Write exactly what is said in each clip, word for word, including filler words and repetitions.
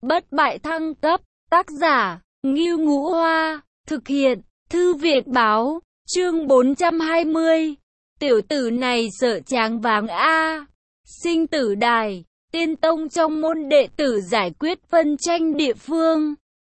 Bất bại thăng cấp, tác giả, Ngưu Ngũ Hoa, thực hiện, Thư viện báo, chương bốn trăm hai mươi. Tiểu tử này sợ tráng váng a. Sinh tử đài, tiên tông trong môn đệ tử giải quyết phân tranh địa phương.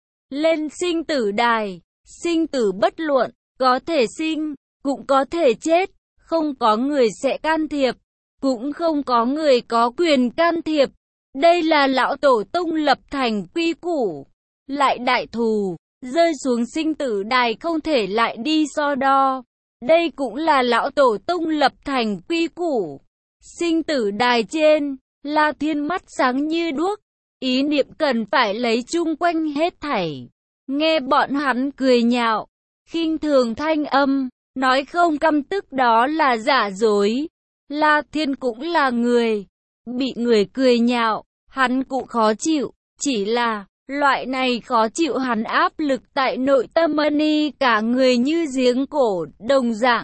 Lên sinh tử đài, sinh tử bất luận, có thể sinh, cũng có thể chết, không có người sẽ can thiệp, cũng không có người có quyền can thiệp. Đây là lão tổ tông lập thành quy củ. Lại đại thù, rơi xuống sinh tử đài không thể lại đi so đo. Đây cũng là lão tổ tông lập thành quy củ. Sinh tử đài trên, La Thiên mắt sáng như đuốc, ý niệm cần phải lấy chung quanh hết thảy. Nghe bọn hắn cười nhạo, khinh thường thanh âm, nói không căm tức đó là giả dối. La Thiên cũng là người, bị người cười nhạo, hắn cũng khó chịu, chỉ là loại này khó chịu hắn áp lực tại nội tâm y cả người như giếng cổ đồng dạng,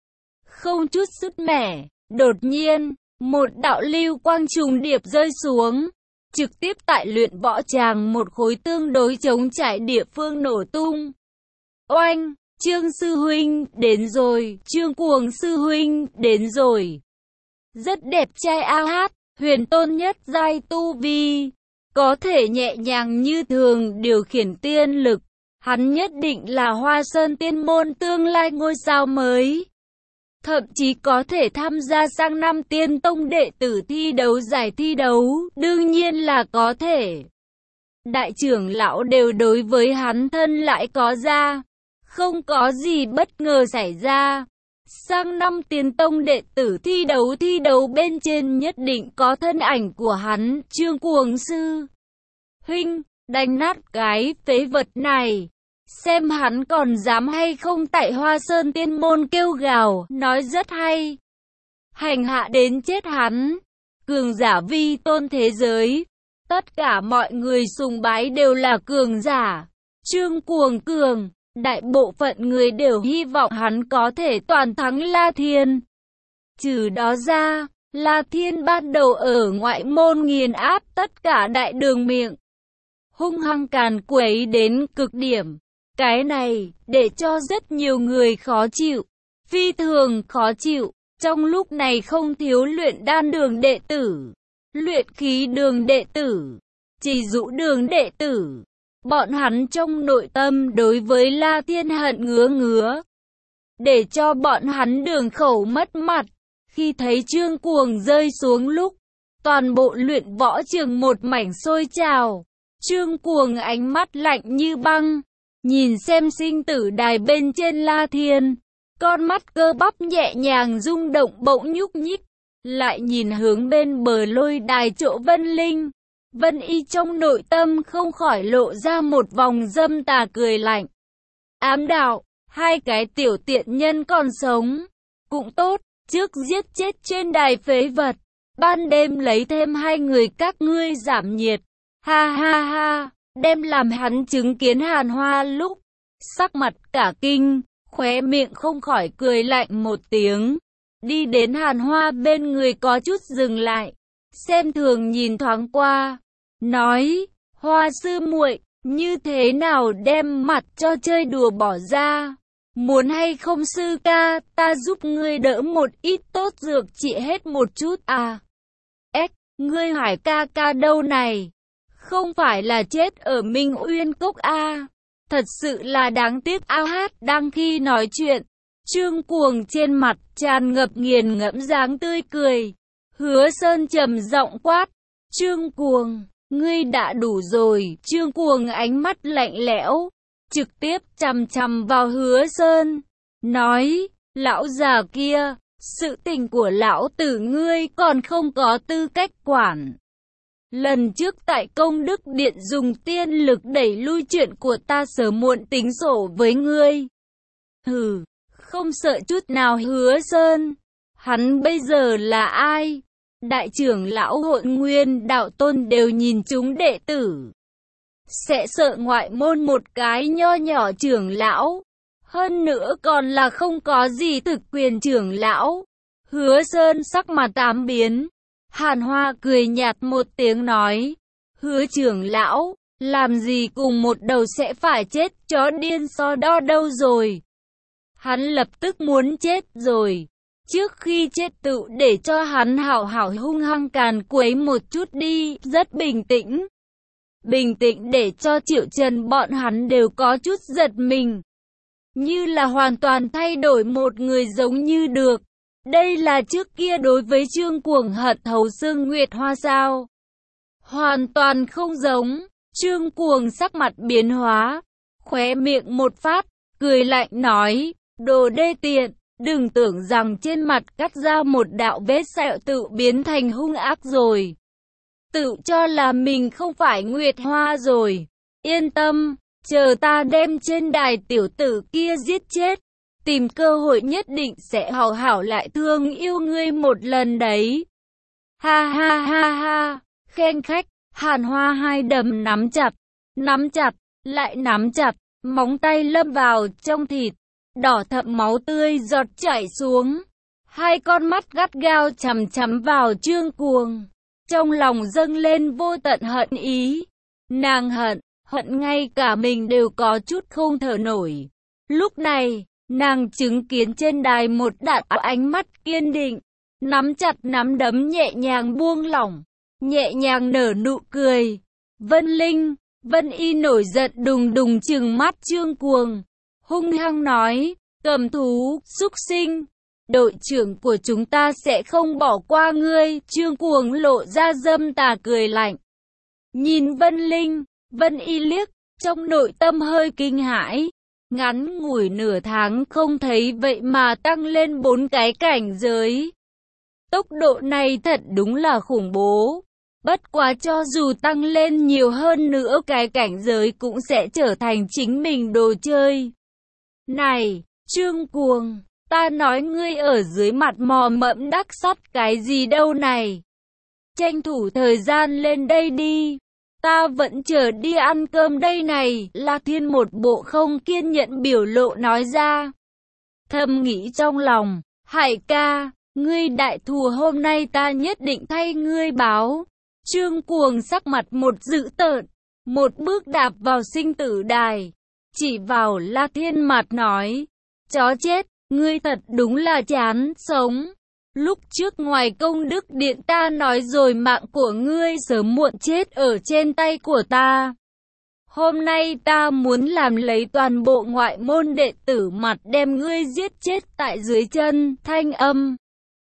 không chút sứt mẻ. Đột nhiên, một đạo lưu quang trùng điệp rơi xuống, trực tiếp tại luyện võ tràng một khối tương đối trống trải địa phương nổ tung. Oanh, Trương sư huynh đến rồi, Trương Cuồng sư huynh đến rồi. Rất đẹp trai a hát, huyền tôn nhất giai tu vi, có thể nhẹ nhàng như thường điều khiển tiên lực, hắn nhất định là Hoa Sơn tiên môn tương lai ngôi sao mới. Thậm chí có thể tham gia sang năm tiên tông đệ tử thi đấu giải thi đấu, đương nhiên là có thể. Đại trưởng lão đều đối với hắn thân lại có ra, không có gì bất ngờ xảy ra. Sang năm tiên tông đệ tử thi đấu thi đấu bên trên nhất định có thân ảnh của hắn. Trương Cuồng sư huynh, đánh nát cái phế vật này, xem hắn còn dám hay không tại Hoa Sơn tiên môn kêu gào, nói rất hay. Hành hạ đến chết hắn, cường giả vi tôn thế giới, tất cả mọi người sùng bái đều là cường giả. Trương Cuồng cường, đại bộ phận người đều hy vọng hắn có thể toàn thắng La Thiên. Trừ đó ra, La Thiên ban đầu ở ngoại môn nghiền áp tất cả đại đường miệng, hung hăng càn quấy đến cực điểm. Cái này, để cho rất nhiều người khó chịu, phi thường khó chịu. Trong lúc này không thiếu luyện đan đường đệ tử, luyện khí đường đệ tử, chỉ dụ đường đệ tử. Bọn hắn trong nội tâm đối với La Thiên hận ngứa ngứa, để cho bọn hắn đường khẩu mất mặt. Khi thấy Trương Cuồng rơi xuống lúc, toàn bộ luyện võ trường một mảnh sôi trào. Trương Cuồng ánh mắt lạnh như băng, nhìn xem sinh tử đài bên trên La Thiên, con mắt cơ bắp nhẹ nhàng rung động bỗng nhúc nhích, lại nhìn hướng bên bờ lôi đài chỗ Vân Linh. Vân Y trong nội tâm không khỏi lộ ra một vòng dâm tà cười lạnh. Ám đạo, hai cái tiểu tiện nhân còn sống, cũng tốt, trước giết chết trên đài phế vật, ban đêm lấy thêm hai người các ngươi giảm nhiệt. Ha ha ha, đem làm hắn chứng kiến Hàn Hoa lúc, sắc mặt cả kinh, khóe miệng không khỏi cười lạnh một tiếng. Đi đến Hàn Hoa bên người có chút dừng lại, xem thường nhìn thoáng qua, nói, Hoa sư muội, như thế nào đem mặt cho chơi đùa bỏ ra, muốn hay không sư ca, ta giúp ngươi đỡ một ít tốt dược trị hết một chút à. Ếch, ngươi Hải ca ca đâu này, không phải là chết ở Minh Uyên Cốc à. Thật sự là đáng tiếc a hát. Đang khi nói chuyện, Trương Cuồng trên mặt tràn ngập nghiền ngẫm dáng tươi cười. Hứa Sơn trầm giọng quát, Trương Cuồng, ngươi đã đủ rồi. Trương Cuồng ánh mắt lạnh lẽo, trực tiếp chằm chằm vào Hứa Sơn, nói, lão già kia, sự tình của lão tử ngươi còn không có tư cách quản. Lần trước tại Công Đức Điện dùng tiên lực đẩy lui chuyện của ta sớm muộn tính sổ với ngươi. Hừ, không sợ chút nào Hứa Sơn. Hắn bây giờ là ai? Đại trưởng lão Hỗn Nguyên đạo tôn đều nhìn chúng đệ tử, sẽ sợ ngoại môn một cái nho nhỏ trưởng lão, hơn nữa còn là không có gì thực quyền trưởng lão. Hứa Sơn sắc mặt tám biến. Hàn Hoa cười nhạt một tiếng nói, Hứa trưởng lão, làm gì cùng một đầu sẽ phải chết, chó điên so đo đâu rồi. Hắn lập tức muốn chết rồi. Trước khi chết tự để cho hắn hảo hảo hung hăng càn quấy một chút đi, rất bình tĩnh. Bình tĩnh để cho Triệu Trần bọn hắn đều có chút giật mình. Như là hoàn toàn thay đổi một người giống như được. Đây là trước kia đối với Trương Cuồng hận thấu xương Nguyệt Hoa sao? Hoàn toàn không giống. Trương Cuồng sắc mặt biến hóa, khóe miệng một phát, cười lạnh nói, đồ đê tiện, đừng tưởng rằng trên mặt cắt ra một đạo vết sẹo tự biến thành hung ác rồi. Tự cho là mình không phải Nguyệt Hoa rồi. Yên tâm, chờ ta đem trên đài tiểu tử kia giết chết, tìm cơ hội nhất định sẽ hảo hảo lại thương yêu ngươi một lần đấy. Ha ha ha ha, khen khách. Hàn Hoa hai đấm nắm chặt, nắm chặt, lại nắm chặt, móng tay lâm vào trong thịt, đỏ thẫm máu tươi giọt chảy xuống. Hai con mắt gắt gao chằm chằm vào Trương Cuồng, trong lòng dâng lên vô tận hận ý. Nàng hận, hận ngay cả mình đều có chút không thở nổi. Lúc này, nàng chứng kiến trên đài một đạo ánh mắt kiên định, nắm chặt nắm đấm nhẹ nhàng buông lỏng. Nhẹ nhàng nở nụ cười. Vân Linh, Vân Y nổi giận đùng đùng trừng mắt Trương Cuồng, hung hăng nói, cầm thú, súc sinh, đội trưởng của chúng ta sẽ không bỏ qua ngươi. Trương Cuồng lộ ra dâm tà cười lạnh, nhìn Vân Linh, Vân Y liếc, trong nội tâm hơi kinh hãi. Ngắn ngủi nửa tháng không thấy vậy mà tăng lên bốn cái cảnh giới. Tốc độ này thật đúng là khủng bố. Bất quá cho dù tăng lên nhiều hơn nữa cái cảnh giới cũng sẽ trở thành chính mình đồ chơi. Này, Trương Cuồng, ta nói ngươi ở dưới mặt mò mẫm đắc sắt cái gì đâu này. Tranh thủ thời gian lên đây đi. Ta vẫn chờ đi ăn cơm đây này. La Thiên một bộ không kiên nhẫn biểu lộ nói ra. Thầm nghĩ trong lòng, Hải ca, ngươi đại thù hôm nay ta nhất định thay ngươi báo. Trương Cuồng sắc mặt một dữ tợn, một bước đạp vào sinh tử đài, chỉ vào La Thiên mặt nói, chó chết, ngươi thật đúng là chán sống. Lúc trước ngoài công đức điện ta nói rồi mạng của ngươi sớm muộn chết ở trên tay của ta. Hôm nay ta muốn làm lấy toàn bộ ngoại môn đệ tử mặt đem ngươi giết chết tại dưới chân. Thanh âm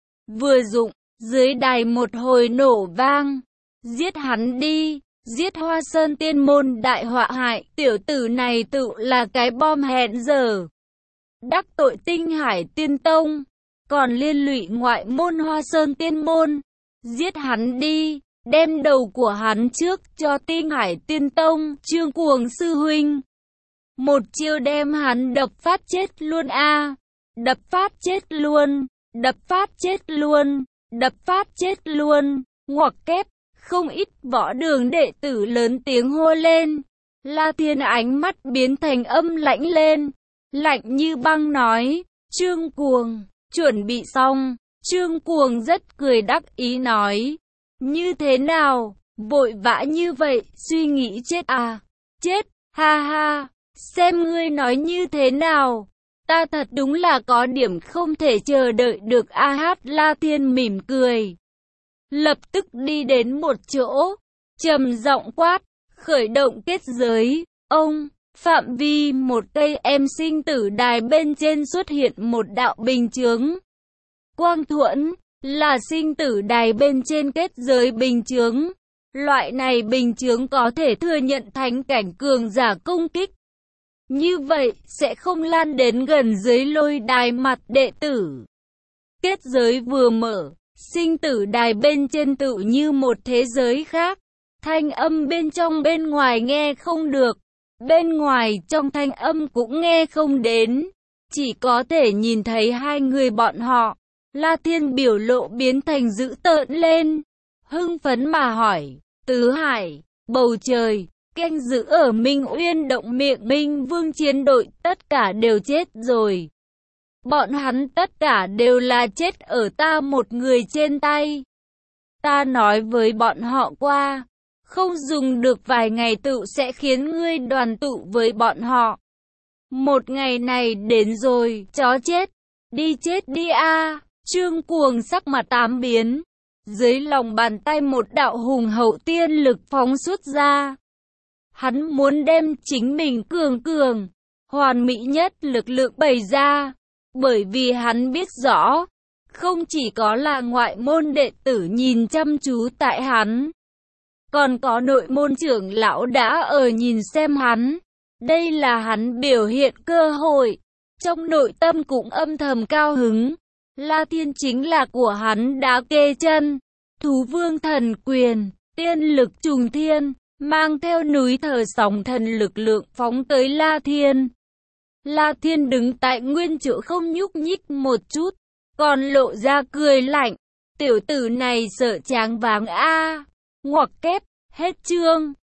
vừa dụng, dưới đài một hồi nổ vang. Giết hắn đi, giết Hoa Sơn tiên môn đại họa hại, tiểu tử này tự là cái bom hẹn giờ. Đắc tội Tinh Hải Tiên Tông, còn liên lụy ngoại môn Hoa Sơn tiên môn. Giết hắn đi, đem đầu của hắn trước cho Tinh Hải Tiên Tông, Trương Cuồng sư huynh. Một chiêu đem hắn đập phát chết luôn a, đập phát chết luôn, đập phát chết luôn, đập phát chết luôn, ngoặc kép. Không ít võ đường đệ tử lớn tiếng hô lên. La Thiên ánh mắt biến thành âm lãnh lên, lạnh như băng nói, Trương Cuồng, chuẩn bị xong. Trương Cuồng rất cười đắc ý nói, như thế nào, vội vã như vậy, suy nghĩ chết à, chết, ha ha, xem ngươi nói như thế nào, ta thật đúng là có điểm không thể chờ đợi được a hát. La Thiên mỉm cười, lập tức đi đến một chỗ, trầm giọng quát, khởi động kết giới. Ông, phạm vi một cây em sinh tử đài bên trên xuất hiện một đạo bình chướng. Quang thuẫn, là sinh tử đài bên trên kết giới bình chướng. Loại này bình chướng có thể thừa nhận thánh cảnh cường giả công kích. Như vậy, sẽ không lan đến gần dưới lôi đài mặt đệ tử. Kết giới vừa mở, sinh tử đài bên trên tự như một thế giới khác. Thanh âm bên trong bên ngoài nghe không được, bên ngoài trong thanh âm cũng nghe không đến. Chỉ có thể nhìn thấy hai người bọn họ. La Thiên biểu lộ biến thành dữ tợn lên, hưng phấn mà hỏi, Tứ Hải, bầu trời, canh giữ ở Minh Uyên động miệng Minh Vương chiến đội tất cả đều chết rồi. Bọn hắn tất cả đều là chết ở ta một người trên tay. Ta nói với bọn họ qua, không dùng được vài ngày tựu sẽ khiến ngươi đoàn tụ với bọn họ. Một ngày này đến rồi, chó chết, đi chết đi a. Trương Cuồng sắc mặt tám biến, dưới lòng bàn tay một đạo hùng hậu tiên lực phóng xuất ra. Hắn muốn đem chính mình cường cường, hoàn mỹ nhất lực lượng bày ra, bởi vì hắn biết rõ, không chỉ có là ngoại môn đệ tử nhìn chăm chú tại hắn, còn có nội môn trưởng lão đã ở nhìn xem hắn. Đây là hắn biểu hiện cơ hội, trong nội tâm cũng âm thầm cao hứng. La Thiên chính là của hắn đã kê chân, thú vương thần quyền, tiên lực trùng thiên, mang theo núi thờ sóng thần lực lượng phóng tới La Thiên. La Thiên đứng tại nguyên chỗ không nhúc nhích một chút, còn lộ ra cười lạnh. Tiểu tử này sợ tráng váng a. Ngoặc kép, hết chương.